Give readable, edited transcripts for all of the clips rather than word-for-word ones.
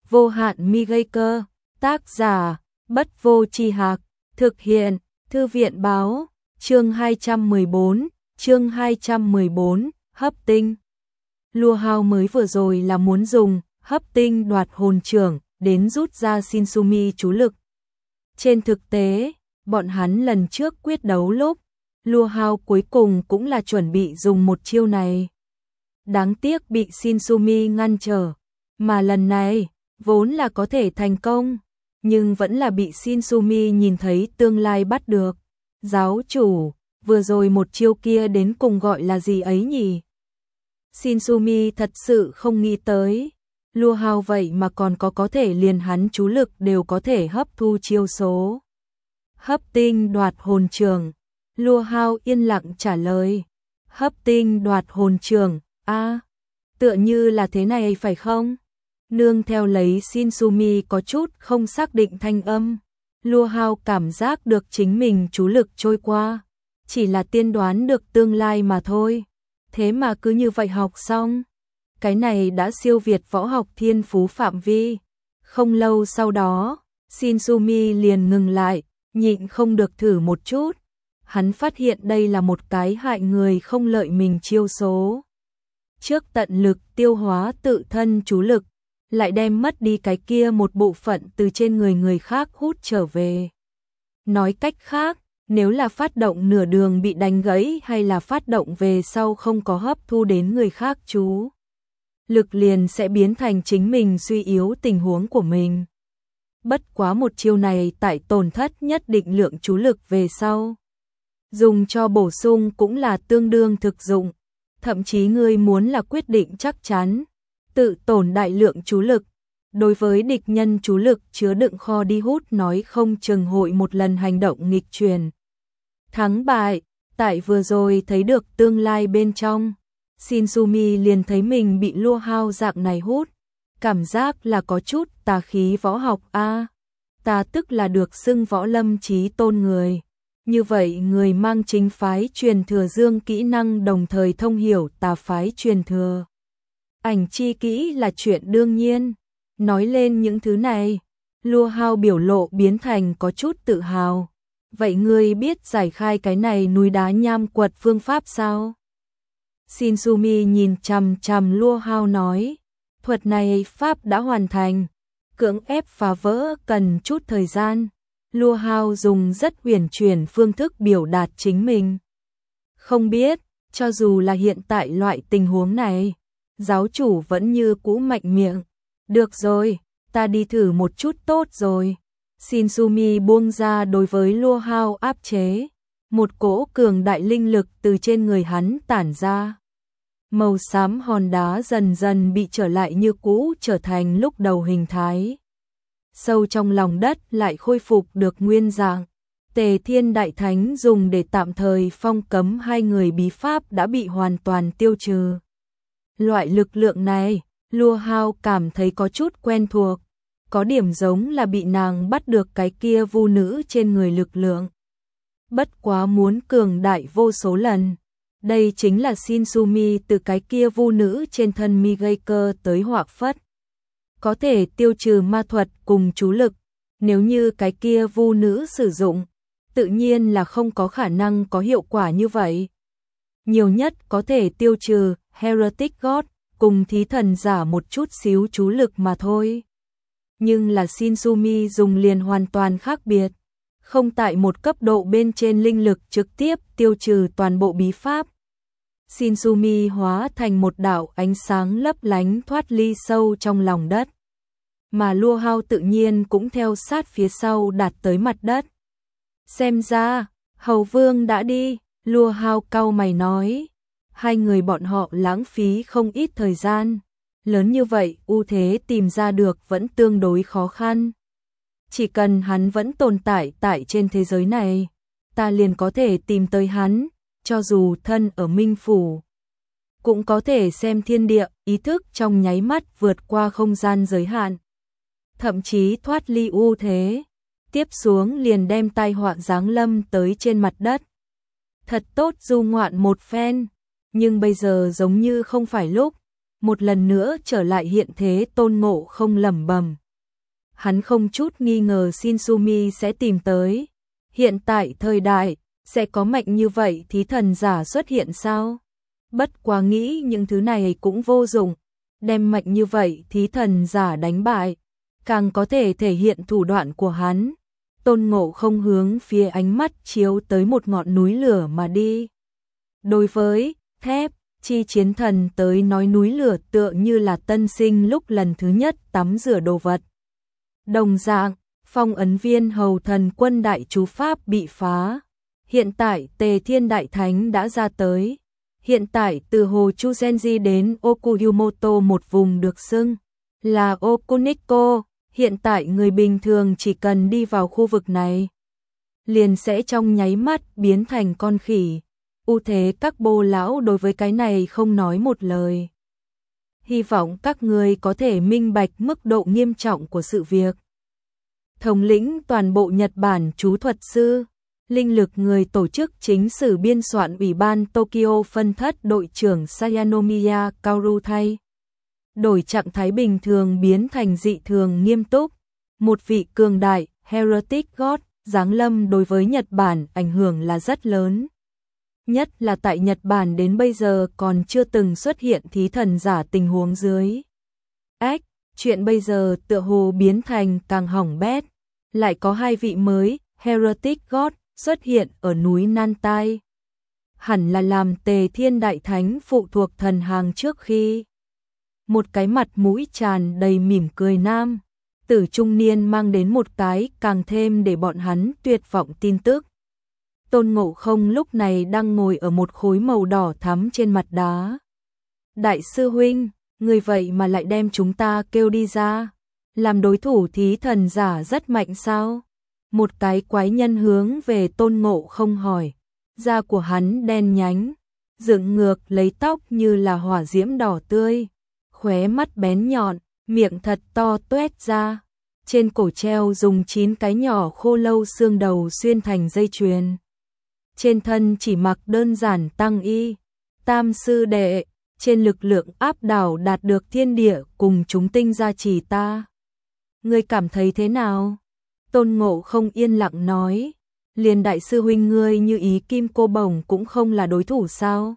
vô hạn mi gây cơ, tác giả, Bất Vô Tri Hạc, thực hiện, Thư viện báo, chương 214, hấp tinh. Lua Hao mới vừa rồi là muốn dùng hấp tinh đoạt hồn trưởng đến rút ra Shinsumi chú lực. Trên thực tế, bọn hắn lần trước quyết đấu lúc, Lua Hao cuối cùng cũng là chuẩn bị dùng một chiêu này. Đáng tiếc bị Shinsumi ngăn trở, mà lần này, vốn là có thể thành công, nhưng vẫn là bị Shinsumi nhìn thấy tương lai bắt được. Giáo chủ, vừa rồi một chiêu kia đến cùng gọi là gì ấy nhỉ? Shinsumi thật sự không nghĩ tới. Lua Hao vậy mà còn có thể liền hắn chú lực đều có thể hấp thu chiêu số. Hấp tinh đoạt hồn trường. Lua Hao yên lặng trả lời. Hấp tinh đoạt hồn trường, tựa như là thế này phải không? Nương theo lấy Shinsumi có chút không xác định thanh âm. Lua Hao cảm giác được chính mình chú lực trôi qua. Chỉ là tiên đoán được tương lai mà thôi. Thế mà cứ như vậy học xong. Cái này đã siêu việt võ học thiên phú phạm vi. Không lâu sau đó, Shinsumi liền ngừng lại, nhịn không được thử một chút. Hắn phát hiện đây là một cái hại người không lợi mình chiêu số. Trước tận lực tiêu hóa tự thân chú lực, lại đem mất đi cái kia một bộ phận từ trên người khác hút trở về. Nói cách khác, nếu là phát động nửa đường bị đánh gãy hay là phát động về sau không có hấp thu đến người khác chú lực liền sẽ biến thành chính mình suy yếu tình huống của mình. Bất quá một chiêu này tại tổn thất nhất định lượng chú lực về sau. Dùng cho bổ sung cũng là tương đương thực dụng. Thậm chí ngươi muốn là quyết định chắc chắn, tự tổn đại lượng chú lực. Đối với địch nhân chú lực chứa đựng kho đi hút nói không chừng hội một lần hành động nghịch truyền. Thắng bại, tại vừa rồi thấy được tương lai bên trong. Shinsumi liền thấy mình bị Lua Hao dạng này hút. Cảm giác là có chút tà khí võ học ta tức là được xưng võ lâm chí tôn người. Như vậy người mang chính phái truyền thừa dương kỹ năng đồng thời thông hiểu tà phái truyền thừa. Ảnh chi kỹ là chuyện đương nhiên. Nói lên những thứ này, Lua Hao biểu lộ biến thành có chút tự hào. Vậy ngươi biết giải khai cái này núi đá nham quật phương pháp sao? Shinsumi nhìn chằm chằm Lua Hao nói. Thuật này pháp đã hoàn thành. Cưỡng ép phá vỡ cần chút thời gian. Lua Hao dùng rất huyền chuyển phương thức biểu đạt chính mình. Không biết, cho dù là hiện tại loại tình huống này, giáo chủ vẫn như cũ mạnh miệng. Được rồi, ta đi thử một chút tốt rồi. Shinsumi buông ra đối với Lua Hao áp chế. Một cỗ cường đại linh lực từ trên người hắn tản ra. Màu xám hòn đá dần dần bị trở lại như cũ trở thành lúc đầu hình thái. Sâu trong lòng đất lại khôi phục được nguyên dạng. Tề Thiên Đại Thánh dùng để tạm thời phong cấm hai người bí pháp đã bị hoàn toàn tiêu trừ. Loại lực lượng này, Lua Hao cảm thấy có chút quen thuộc. Có điểm giống là bị nàng bắt được cái kia vu nữ trên người lực lượng. Bất quá muốn cường đại vô số lần. Đây chính là Shinsumi từ cái kia vu nữ trên thân mi gây cơ tới họa phất. Có thể tiêu trừ ma thuật cùng chú lực. Nếu như cái kia vu nữ sử dụng, tự nhiên là không có khả năng có hiệu quả như vậy. Nhiều nhất có thể tiêu trừ Heretic God cùng thí thần giả một chút xíu chú lực mà thôi. Nhưng là Shinsumi dùng liền hoàn toàn khác biệt. Không tại một cấp độ bên trên linh lực trực tiếp tiêu trừ toàn bộ bí pháp. Shinsumi hóa thành một đạo ánh sáng lấp lánh thoát ly sâu trong lòng đất. Mà Lua Hao tự nhiên cũng theo sát phía sau đạt tới mặt đất. Xem ra, Hầu Vương đã đi, Lua Hao cau mày nói. Hai người bọn họ lãng phí không ít thời gian. Lớn như vậy, ưu thế tìm ra được vẫn tương đối khó khăn. Chỉ cần hắn vẫn tồn tại tại trên thế giới này, ta liền có thể tìm tới hắn, cho dù thân ở Minh Phủ. Cũng có thể xem thiên địa, ý thức trong nháy mắt vượt qua không gian giới hạn. Thậm chí thoát ly ưu thế, tiếp xuống liền đem tai họa giáng lâm tới trên mặt đất. Thật tốt du ngoạn một phen, nhưng bây giờ giống như không phải lúc, một lần nữa trở lại hiện thế. Tôn Ngộ Không lẩm bẩm. Hắn không chút nghi ngờ Shinsumi sẽ tìm tới. Hiện tại thời đại, sẽ có mạnh như vậy thí thần giả xuất hiện sao? Bất quá nghĩ những thứ này cũng vô dụng, đem mạnh như vậy thí thần giả đánh bại, càng có thể thể hiện thủ đoạn của hắn. Tôn Ngộ Không hướng phía ánh mắt chiếu tới một ngọn núi lửa mà đi. Đối với Thép Chi Chiến Thần tới nói, núi lửa tựa như là tân sinh lúc lần thứ nhất tắm rửa đồ vật. Đồng dạng, phong ấn Viên Hầu Thần Quân đại chú pháp bị phá. Hiện tại Tề Thiên Đại Thánh đã ra tới. Hiện tại từ hồ Chuzenji đến Okuyumoto, một vùng được xưng là Okuniko. Hiện tại người bình thường chỉ cần đi vào khu vực này, liền sẽ trong nháy mắt biến thành con khỉ. Ưu thế các bô lão đối với cái này không nói một lời. Hy vọng các người có thể minh bạch mức độ nghiêm trọng của sự việc. Thống lĩnh toàn bộ Nhật Bản chú thuật sư, linh lực người tổ chức chính sử biên soạn Ủy ban Tokyo phân thất đội trưởng Sayanomiya Kaoru thay đổi trạng thái bình thường biến thành dị thường nghiêm túc. Một vị cường đại, Heretic God, giáng lâm đối với Nhật Bản ảnh hưởng là rất lớn. Nhất là tại Nhật Bản đến bây giờ còn chưa từng xuất hiện thí thần giả tình huống dưới. Chuyện bây giờ tựa hồ biến thành càng hỏng bét. Lại có hai vị mới, Heretic God, xuất hiện ở núi Nantai. Hẳn là làm Tề Thiên Đại Thánh phụ thuộc thần hàng trước khi. Một cái mặt mũi tràn đầy mỉm cười nam tử trung niên mang đến một cái càng thêm để bọn hắn tuyệt vọng tin tức. Tôn Ngộ Không lúc này đang ngồi ở một khối màu đỏ thắm trên mặt đá. Đại sư huynh, người vậy mà lại đem chúng ta kêu đi ra, làm đối thủ thí thần giả rất mạnh sao? Một cái quái nhân hướng về Tôn Ngộ Không hỏi. Da của hắn đen nhánh, dựng ngược lấy tóc như là hỏa diễm đỏ tươi, khóe mắt bén nhọn, miệng thật to tuét ra. Trên cổ treo dùng 9 cái nhỏ khô lâu xương đầu xuyên thành dây chuyền. Trên thân chỉ mặc đơn giản tăng y. Tam sư đệ, trên lực lượng áp đảo đạt được thiên địa cùng chúng tinh gia trì ta. Ngươi cảm thấy thế nào? Tôn Ngộ Không yên lặng nói. Liền đại sư huynh ngươi như ý kim cô bổng cũng không là đối thủ sao?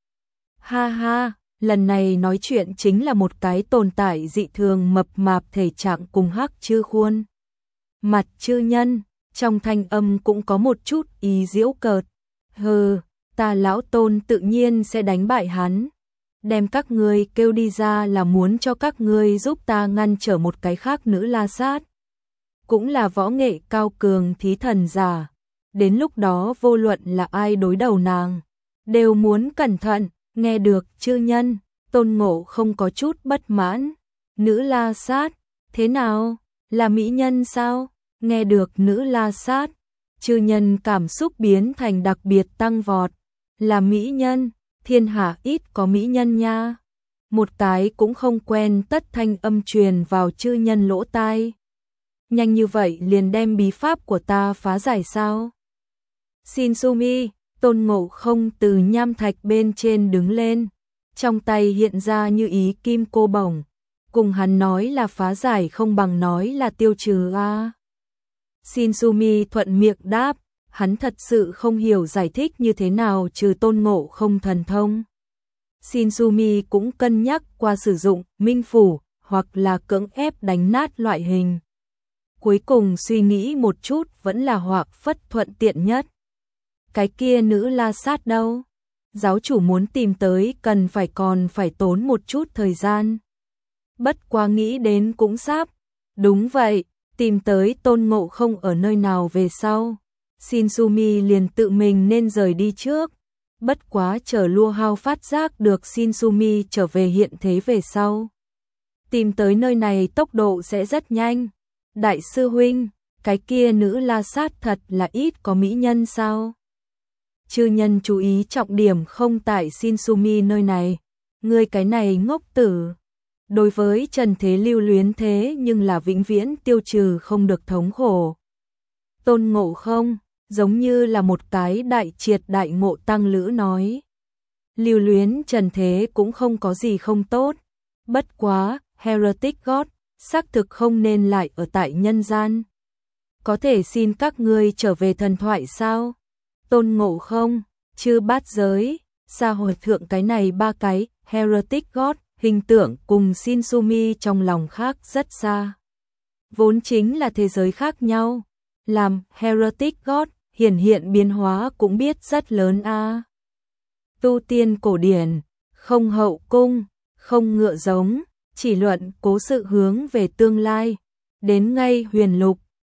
Ha ha, lần này nói chuyện chính là một cái tồn tại dị thường mập mạp thể trạng cùng hắc chư khuôn. Mặt chư nhân, trong thanh âm cũng có một chút ý giễu cợt. Hừ, ta lão Tôn tự nhiên sẽ đánh bại hắn. Đem các ngươi kêu đi ra là muốn cho các ngươi giúp ta ngăn trở một cái khác nữ La Sát. Cũng là võ nghệ cao cường thí thần giả. Đến lúc đó vô luận là ai đối đầu nàng, đều muốn cẩn thận. Nghe được chư nhân, Tôn Ngộ không có chút bất mãn. Nữ La Sát, thế nào? Là mỹ nhân sao? Nghe được nữ La Sát, chư nhân cảm xúc biến thành đặc biệt tăng vọt. Là mỹ nhân, thiên hạ ít có mỹ nhân nha. Một cái cũng không quen tất thanh âm truyền vào chư nhân lỗ tai. Nhanh như vậy liền đem bí pháp của ta phá giải sao? Shinsumi, Tôn Ngộ không từ nham thạch bên trên đứng lên, trong tay hiện ra như ý kim cô bổng, cùng hắn nói là phá giải không bằng nói là tiêu trừ a. Shinsumi thuận miệng đáp, hắn thật sự không hiểu giải thích như thế nào trừ Tôn Ngộ không thần thông. Shinsumi cũng cân nhắc qua sử dụng minh phủ hoặc là cưỡng ép đánh nát loại hình. Cuối cùng suy nghĩ một chút vẫn là Hoạc Phất thuận tiện nhất. Cái kia nữ La Sát đâu? Giáo chủ muốn tìm tới còn phải tốn một chút thời gian. Bất quá nghĩ đến cũng sắp. Đúng vậy, tìm tới Tôn Ngộ không ở nơi nào về sau. Shinsumi liền tự mình nên rời đi trước. Bất quá chờ Lua Hao phát giác được Shinsumi trở về hiện thế về sau. Tìm tới nơi này tốc độ sẽ rất nhanh. Đại sư huynh, cái kia nữ La Sát thật là ít có mỹ nhân sao? Chư nhân chú ý trọng điểm không tại Shinsumi nơi này. Ngươi cái này ngốc tử. Đối với trần thế lưu luyến thế nhưng là vĩnh viễn tiêu trừ không được thống khổ. Tôn Ngộ không, giống như là một cái đại triệt đại ngộ tăng lữ nói. Lưu luyến trần thế cũng không có gì không tốt. Bất quá, Heretic God, xác thực không nên lại ở tại nhân gian. Có thể xin các ngươi trở về thần thoại sao? Tôn Ngộ Không, Chư Bát Giới, Sa Hồi Thượng cái này ba cái, Heretic God, hình tượng cùng Shinsumi trong lòng khác rất xa. Vốn chính là thế giới khác nhau. Làm Heretic God, hiện biến hóa cũng biết rất lớn a. Tu tiên cổ điển, không hậu cung, không ngựa giống, chỉ luận cố sự hướng về tương lai. Đến ngay huyền lục,